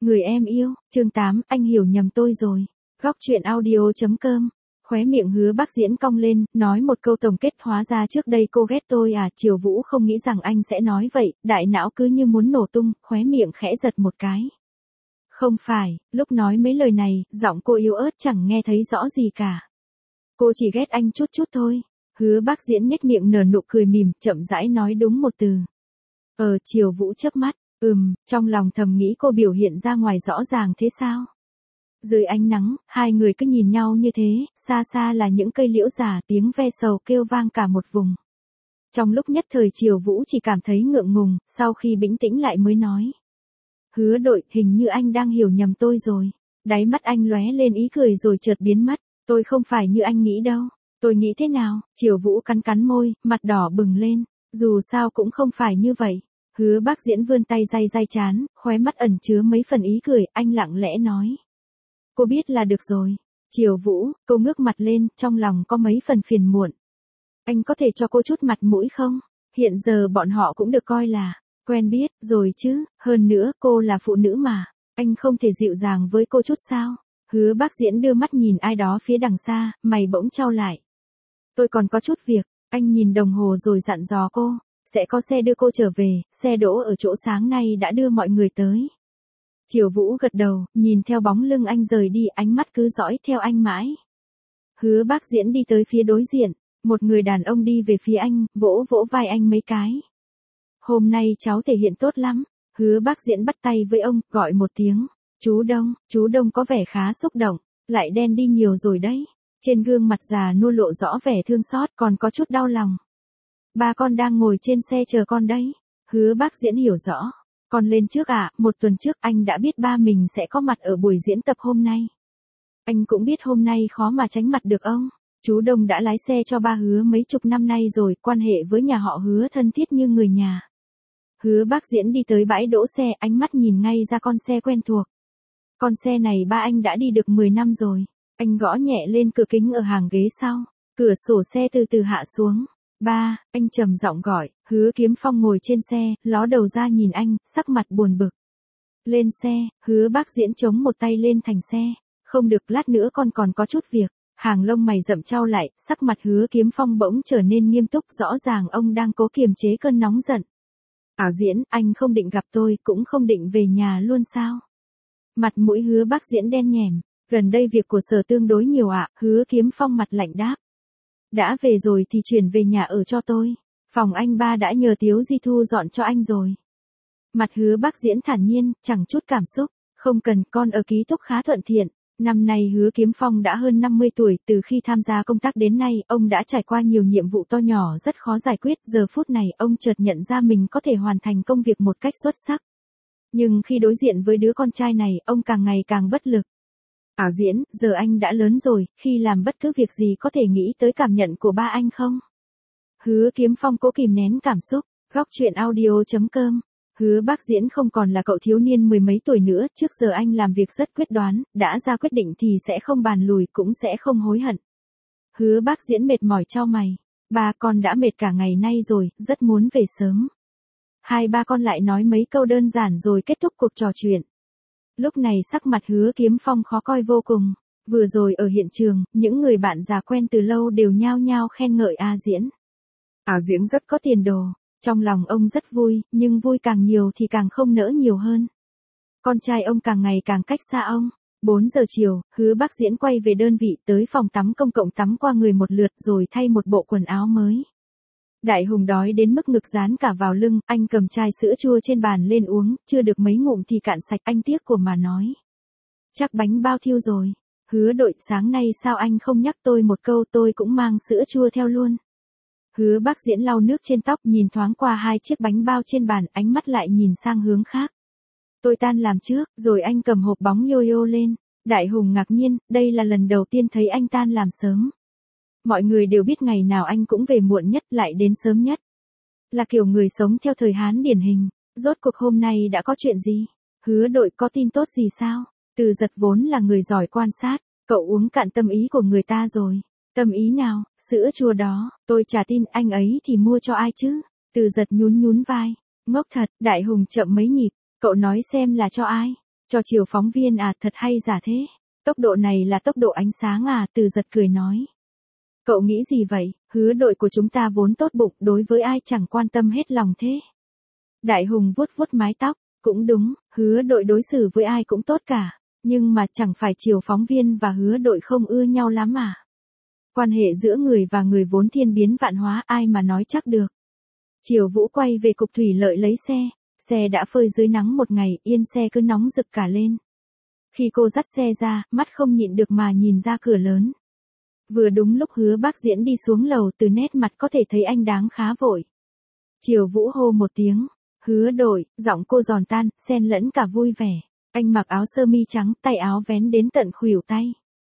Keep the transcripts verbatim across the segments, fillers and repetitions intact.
Người em yêu, chương tám, anh hiểu nhầm tôi rồi. Góc truyện audio chấm com. Khóe miệng Hứa Bắc Diễn cong lên, nói một câu tổng kết, hóa ra trước đây cô ghét tôi à. Triều Vũ không nghĩ rằng anh sẽ nói vậy, đại não cứ như muốn nổ tung, khóe miệng khẽ giật một cái. Không phải, lúc nói mấy lời này, giọng cô yếu ớt chẳng nghe thấy rõ gì cả. Cô chỉ ghét anh chút chút thôi. Hứa Bắc Diễn nhếch miệng nở nụ cười mỉm, chậm rãi nói đúng một từ. Ờ, Triều Vũ chớp mắt, ừm, trong lòng thầm nghĩ cô biểu hiện ra ngoài rõ ràng thế sao? Dưới ánh nắng, hai người cứ nhìn nhau như thế, xa xa là những cây liễu già, tiếng ve sầu kêu vang cả một vùng. Trong lúc nhất thời Triều Vũ chỉ cảm thấy ngượng ngùng, sau khi bình tĩnh lại mới nói. Hứa Đội, hình như anh đang hiểu nhầm tôi rồi. Đáy mắt anh lóe lên ý cười rồi chợt biến mất. Tôi không phải như anh nghĩ đâu. Tôi nghĩ thế nào? Triều Vũ cắn cắn môi, mặt đỏ bừng lên. Dù sao cũng không phải như vậy. Hứa Bắc Diễn vươn tay day day trán, khóe mắt ẩn chứa mấy phần ý cười, anh lặng lẽ nói. Cô biết là được rồi. Triều Vũ, cô ngước mặt lên, trong lòng có mấy phần phiền muộn. Anh có thể cho cô chút mặt mũi không? Hiện giờ bọn họ cũng được coi là quen biết rồi chứ, hơn nữa cô là phụ nữ mà. Anh không thể dịu dàng với cô chút sao? Hứa Bắc Diễn đưa mắt nhìn ai đó phía đằng xa, mày bỗng chau lại. Tôi còn có chút việc, anh nhìn đồng hồ rồi dặn dò cô. Sẽ có xe đưa cô trở về, xe đỗ ở chỗ sáng nay đã đưa mọi người tới. Triều Vũ gật đầu, nhìn theo bóng lưng anh rời đi, ánh mắt cứ dõi theo anh mãi. Hứa Bắc Diễn đi tới phía đối diện, một người đàn ông đi về phía anh, vỗ vỗ vai anh mấy cái. Hôm nay cháu thể hiện tốt lắm. Hứa Bắc Diễn bắt tay với ông, gọi một tiếng. Chú Đông, chú Đông có vẻ khá xúc động, lại đen đi nhiều rồi đấy. Trên gương mặt già nua lộ rõ vẻ thương xót, còn có chút đau lòng. Ba con đang ngồi trên xe chờ con đấy. Hứa Bắc Diễn hiểu rõ. Con lên trước ạ, à, một tuần trước anh đã biết ba mình sẽ có mặt ở buổi diễn tập hôm nay. Anh cũng biết hôm nay khó mà tránh mặt được ông. Chú Đông đã lái xe cho ba Hứa mấy chục năm nay rồi, quan hệ với nhà họ Hứa thân thiết như người nhà. Hứa Bắc Diễn đi tới bãi đỗ xe, ánh mắt nhìn ngay ra con xe quen thuộc. Con xe này ba anh đã đi được mười năm rồi. Anh gõ nhẹ lên cửa kính ở hàng ghế sau. Cửa sổ xe từ từ hạ xuống. Ba, anh trầm giọng gọi. Hứa Kiếm Phong ngồi trên xe, ló đầu ra nhìn anh, sắc mặt buồn bực. Lên xe, Hứa Bắc Diễn chống một tay lên thành xe. Không được, lát nữa con còn có chút việc. Hàng lông mày rậm chau lại, sắc mặt Hứa Kiếm Phong bỗng trở nên nghiêm túc, rõ ràng ông đang cố kiềm chế cơn nóng giận. Ảo Diễn, anh không định gặp tôi, cũng không định về nhà luôn sao? Mặt mũi Hứa Bắc Diễn đen nhẻm. Gần đây việc của Sở tương đối nhiều ạ. Hứa Kiếm Phong mặt lạnh đáp. Đã về rồi thì chuyển về nhà ở cho tôi. Phòng anh ba đã nhờ Tiếu Di Thu dọn cho anh rồi. Mặt Hứa Bắc Diễn thản nhiên, chẳng chút cảm xúc. Không cần, con ở ký túc khá thuận tiện. Năm nay Hứa Kiếm Phong đã hơn năm mươi tuổi, từ khi tham gia công tác đến nay, ông đã trải qua nhiều nhiệm vụ to nhỏ rất khó giải quyết. Giờ phút này, ông chợt nhận ra mình có thể hoàn thành công việc một cách xuất sắc. Nhưng khi đối diện với đứa con trai này, ông càng ngày càng bất lực. Ảo Diễn, giờ anh đã lớn rồi, khi làm bất cứ việc gì có thể nghĩ tới cảm nhận của ba anh không? Hứa Kiếm Phong cố kìm nén cảm xúc. Góc truyện audio chấm com. Hứa Bắc Diễn không còn là cậu thiếu niên mười mấy tuổi nữa, trước giờ anh làm việc rất quyết đoán, đã ra quyết định thì sẽ không bàn lùi, cũng sẽ không hối hận. Hứa Bắc Diễn mệt mỏi chau mày. Ba con đã mệt cả ngày nay rồi, rất muốn về sớm. Hai ba con lại nói mấy câu đơn giản rồi kết thúc cuộc trò chuyện. Lúc này sắc mặt Hứa Kiếm Phong khó coi vô cùng. Vừa rồi ở hiện trường, những người bạn già quen từ lâu đều nhao nhao khen ngợi A Diễn. A Diễn rất có tiền đồ. Trong lòng ông rất vui, nhưng vui càng nhiều thì càng không nỡ nhiều hơn. Con trai ông càng ngày càng cách xa ông. bốn giờ chiều, Hứa Bắc Diễn quay về đơn vị, tới phòng tắm công cộng tắm qua người một lượt rồi thay một bộ quần áo mới. Đại Hùng đói đến mức ngực dán cả vào lưng, anh cầm chai sữa chua trên bàn lên uống, chưa được mấy ngụm thì cạn sạch, anh tiếc của mà nói. Chắc bánh bao thiêu rồi. Hứa Đội, sáng nay sao anh không nhắc tôi một câu, tôi cũng mang sữa chua theo luôn. Hứa Bắc Diễn lau nước trên tóc, nhìn thoáng qua hai chiếc bánh bao trên bàn, ánh mắt lại nhìn sang hướng khác. Tôi tan làm trước, rồi anh cầm hộp bóng yo-yo lên. Đại Hùng ngạc nhiên, đây là lần đầu tiên thấy anh tan làm sớm. Mọi người đều biết ngày nào anh cũng về muộn nhất, lại đến sớm nhất. Là kiểu người sống theo thời Hán điển hình. Rốt cuộc hôm nay đã có chuyện gì? Hứa Đội, có tin tốt gì sao? Từ Giật vốn là người giỏi quan sát, cậu uống cạn tâm ý của người ta rồi. Tâm ý nào? Sữa chua đó, tôi chả tin, anh ấy thì mua cho ai chứ? Từ Giật nhún nhún vai. Ngốc thật. Đại Hùng chậm mấy nhịp. Cậu nói xem là cho ai? Cho chiều phóng viên à, thật hay giả thế. Tốc độ này là tốc độ ánh sáng à, Từ Giật cười nói. Cậu nghĩ gì vậy, Hứa Đội của chúng ta vốn tốt bụng, đối với ai chẳng quan tâm hết lòng thế. Đại Hùng vuốt vuốt mái tóc, cũng đúng, Hứa Đội đối xử với ai cũng tốt cả, nhưng mà chẳng phải chiều phóng viên và Hứa Đội không ưa nhau lắm à. Quan hệ giữa người và người vốn thiên biến vạn hóa, ai mà nói chắc được. Triều Vũ quay về cục thủy lợi lấy xe, xe đã phơi dưới nắng một ngày, yên xe cứ nóng rực cả lên. Khi cô dắt xe ra, mắt không nhịn được mà nhìn ra cửa lớn. Vừa đúng lúc Hứa Bác Diễn đi xuống lầu, từ nét mặt có thể thấy anh đáng khá vội. Triều Vũ hô một tiếng, Hứa Đội, giọng cô giòn tan, xen lẫn cả vui vẻ. Anh mặc áo sơ mi trắng, tay áo vén đến tận khuỷu tay.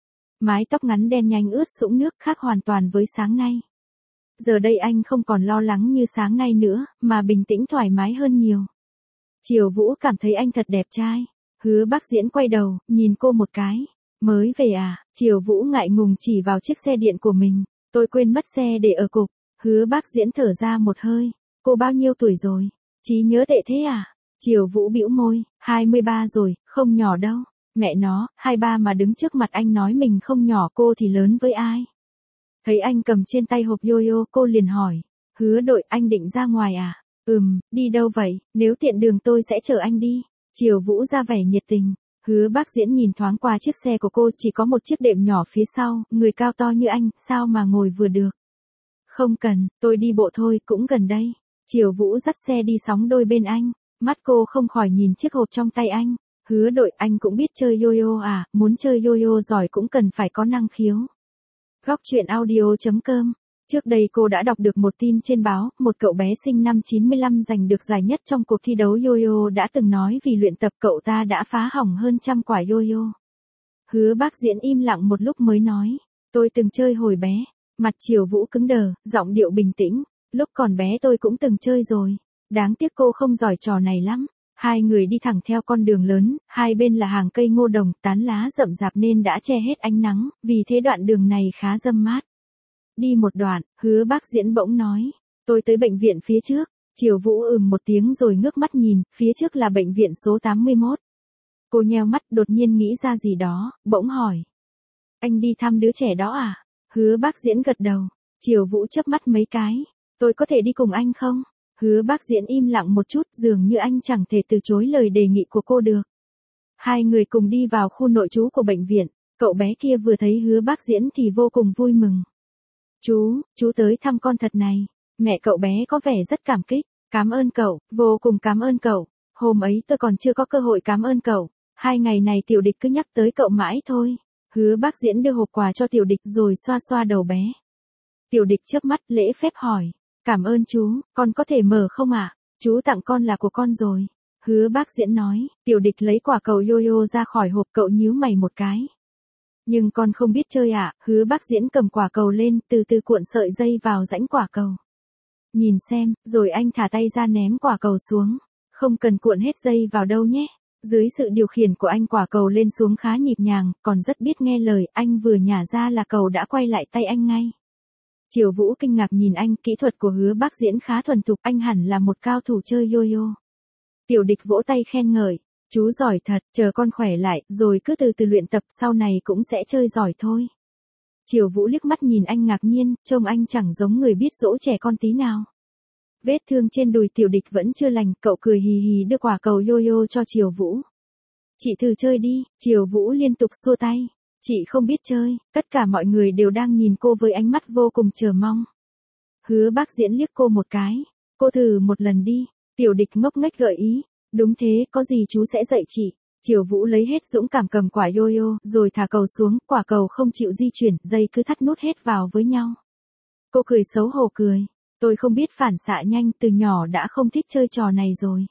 Mái tóc ngắn đen nhanh ướt sũng nước, khác hoàn toàn với sáng nay. Giờ đây anh không còn lo lắng như sáng nay nữa, mà bình tĩnh thoải mái hơn nhiều. Triều Vũ cảm thấy anh thật đẹp trai. Hứa Bác Diễn quay đầu, nhìn cô một cái. Mới về à? Triều Vũ ngại ngùng chỉ vào chiếc xe điện của mình. Tôi quên mất xe để ở cục. Hứa Bác Diễn thở ra một hơi. Cô bao nhiêu tuổi rồi? Trí nhớ tệ thế à? Triều Vũ bĩu môi, hai mươi ba rồi, không nhỏ đâu. Mẹ nó, hai mươi ba mà đứng trước mặt anh nói mình không nhỏ, cô thì lớn với ai? Thấy anh cầm trên tay hộp yo-yo, cô liền hỏi. Hứa Đội, anh định ra ngoài à? Ừm, đi đâu vậy? Nếu tiện đường tôi sẽ chở anh đi. Triều Vũ ra vẻ nhiệt tình. Hứa Bác Diễn nhìn thoáng qua chiếc xe của cô, chỉ có một chiếc đệm nhỏ phía sau, người cao to như anh, sao mà ngồi vừa được. Không cần, tôi đi bộ thôi, cũng gần đây. Triều Vũ dắt xe đi sóng đôi bên anh. Mắt cô không khỏi nhìn chiếc hộp trong tay anh. Hứa Đội, anh cũng biết chơi yo-yo à, muốn chơi yo-yo giỏi cũng cần phải có năng khiếu. Góc truyện audio chấm com. Trước đây cô đã đọc được một tin trên báo, một cậu bé sinh năm chín mươi lăm giành được giải nhất trong cuộc thi đấu yo-yo đã từng nói vì luyện tập cậu ta đã phá hỏng hơn trăm quả yo-yo. Hứa Bác Diễn im lặng một lúc mới nói, tôi từng chơi hồi bé. Mặt Triều Vũ cứng đờ, giọng điệu bình tĩnh, lúc còn bé tôi cũng từng chơi rồi. Đáng tiếc cô không giỏi trò này lắm. Hai người đi thẳng theo con đường lớn, hai bên là hàng cây ngô đồng, tán lá rậm rạp nên đã che hết ánh nắng, vì thế đoạn đường này khá râm mát. Đi một đoạn, Hứa Bác Diễn bỗng nói, tôi tới bệnh viện phía trước. Triều Vũ ừm một tiếng rồi ngước mắt nhìn, phía trước là bệnh viện số tám mươi mốt. Cô nheo mắt, đột nhiên nghĩ ra gì đó, bỗng hỏi. Anh đi thăm đứa trẻ đó à? Hứa Bác Diễn gật đầu. Triều Vũ chớp mắt mấy cái. Tôi có thể đi cùng anh không? Hứa Bác Diễn im lặng một chút, dường như anh chẳng thể từ chối lời đề nghị của cô được. Hai người cùng đi vào khu nội trú của bệnh viện. Cậu bé kia vừa thấy Hứa Bác Diễn thì vô cùng vui mừng. Chú, chú tới thăm con thật này. Mẹ cậu bé có vẻ rất cảm kích. Cảm ơn cậu, vô cùng cảm ơn cậu. Hôm ấy tôi còn chưa có cơ hội cảm ơn cậu. Hai ngày này Tiểu Địch cứ nhắc tới cậu mãi thôi. Hứa Bác Diễn đưa hộp quà cho Tiểu Địch rồi xoa xoa đầu bé. Tiểu Địch chớp mắt lễ phép hỏi. Cảm ơn chú, con có thể mở không ạ? À? Chú tặng con là của con rồi. Hứa Bác Diễn nói. Tiểu Địch lấy quả cầu yo-yo ra khỏi hộp, cậu nhíu mày một cái. Nhưng con không biết chơi ạ. À? Hứa Bác Diễn cầm quả cầu lên, từ từ cuộn sợi dây vào rãnh quả cầu. Nhìn xem, rồi anh thả tay ra ném quả cầu xuống. Không cần cuộn hết dây vào đâu nhé. Dưới sự điều khiển của anh, quả cầu lên xuống khá nhịp nhàng, còn rất biết nghe lời, anh vừa nhả ra là cầu đã quay lại tay anh ngay. Triều Vũ kinh ngạc nhìn anh, kỹ thuật của Hứa Bác Diễn khá thuần thục, anh hẳn là một cao thủ chơi yo-yo. Tiểu Địch vỗ tay khen ngợi, chú giỏi thật, chờ con khỏe lại, rồi cứ từ từ luyện tập, sau này cũng sẽ chơi giỏi thôi. Triều Vũ liếc mắt nhìn anh ngạc nhiên, trông anh chẳng giống người biết dỗ trẻ con tí nào. Vết thương trên đùi Tiểu Địch vẫn chưa lành, cậu cười hì hì đưa quả cầu yo-yo cho Triều Vũ. Chị thử chơi đi. Triều Vũ liên tục xua tay. Chị không biết chơi. Tất cả mọi người đều đang nhìn cô với ánh mắt vô cùng chờ mong. Hứa Bác Diễn liếc cô một cái. Cô thử một lần đi. Tiểu Địch ngốc nghếch gợi ý. Đúng thế, có gì chú sẽ dạy chị. Triều Vũ lấy hết dũng cảm cầm quả yo-yo, rồi thả cầu xuống, quả cầu không chịu di chuyển, dây cứ thắt nút hết vào với nhau. Cô cười xấu hổ cười. Tôi không biết phản xạ nhanh, từ nhỏ đã không thích chơi trò này rồi.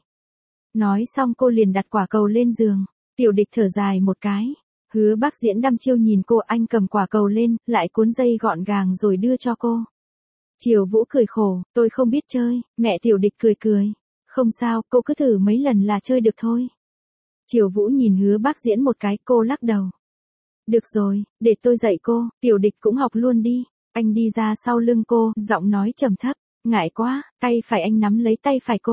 Nói xong cô liền đặt quả cầu lên giường. Tiểu Địch thở dài một cái. Hứa Bác Diễn đăm chiêu nhìn cô, anh cầm quả cầu lên, lại cuốn dây gọn gàng rồi đưa cho cô. Triều Vũ cười khổ, tôi không biết chơi. Mẹ Tiểu Địch cười cười. Không sao, cô cứ thử mấy lần là chơi được thôi. Triều Vũ nhìn Hứa Bác Diễn một cái, cô lắc đầu. Được rồi, để tôi dạy cô. Tiểu Địch cũng học luôn đi. Anh đi ra sau lưng cô, giọng nói trầm thấp. Ngại quá, tay phải anh nắm lấy tay phải cô.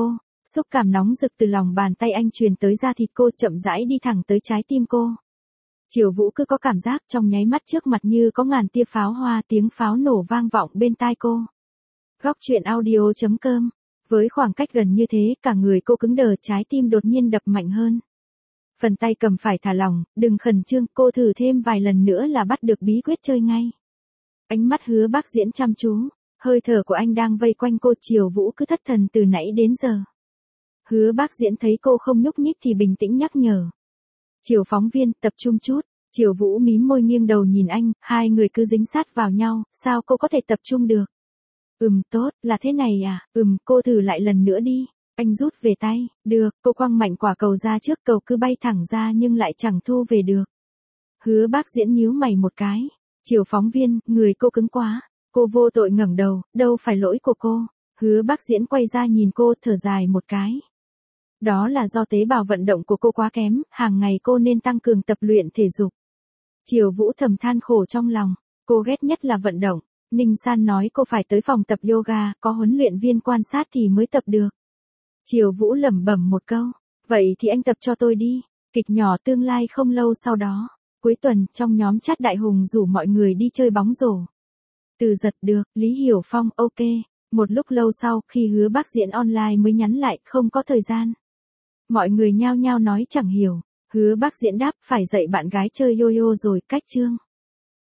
Xúc cảm nóng rực từ lòng bàn tay anh truyền tới da thịt cô, chậm rãi đi thẳng tới trái tim cô. Triều Vũ cứ có cảm giác trong nháy mắt trước mặt như có ngàn tia pháo hoa, tiếng pháo nổ vang vọng bên tai cô. Góc truyện audio chấm com. Với khoảng cách gần như thế, cả người cô cứng đờ, trái tim đột nhiên đập mạnh hơn. Phần tay cầm phải thả lỏng, đừng khẩn trương, cô thử thêm vài lần nữa là bắt được bí quyết chơi ngay. Ánh mắt Hứa Bác Diễn chăm chú, hơi thở của anh đang vây quanh cô. Triều Vũ cứ thất thần từ nãy đến giờ. Hứa Bác Diễn thấy cô không nhúc nhích thì bình tĩnh nhắc nhở. Triều phóng viên, tập trung chút. Triều Vũ mím môi nghiêng đầu nhìn anh, hai người cứ dính sát vào nhau, sao cô có thể tập trung được? Ừm, tốt, là thế này à, ừm, cô thử lại lần nữa đi. Anh rút về tay, được, cô quăng mạnh quả cầu ra trước, cầu cứ bay thẳng ra nhưng lại chẳng thu về được. Hứa Bác Diễn nhíu mày một cái. Triều phóng viên, người cô cứng quá. Cô vô tội ngẩng đầu, đâu phải lỗi của cô. Hứa Bác Diễn quay ra nhìn cô, thở dài một cái. Đó là do tế bào vận động của cô quá kém, hàng ngày cô nên tăng cường tập luyện thể dục. Triều Vũ thầm than khổ trong lòng, cô ghét nhất là vận động. Ninh San nói cô phải tới phòng tập yoga, có huấn luyện viên quan sát thì mới tập được. Triều Vũ lẩm bẩm một câu, vậy thì anh tập cho tôi đi. Kịch nhỏ tương lai không lâu sau đó. Cuối tuần, trong nhóm chat Đại Hùng rủ mọi người đi chơi bóng rổ. Từ Giật được, Lý Hiểu Phong, ok. Một lúc lâu sau, khi Hứa Bác Diễn online mới nhắn lại, không có thời gian. Mọi người nhao nhao nói chẳng hiểu. Hứa Bác Diễn đáp, phải dạy bạn gái chơi yo-yo rồi, cách chương.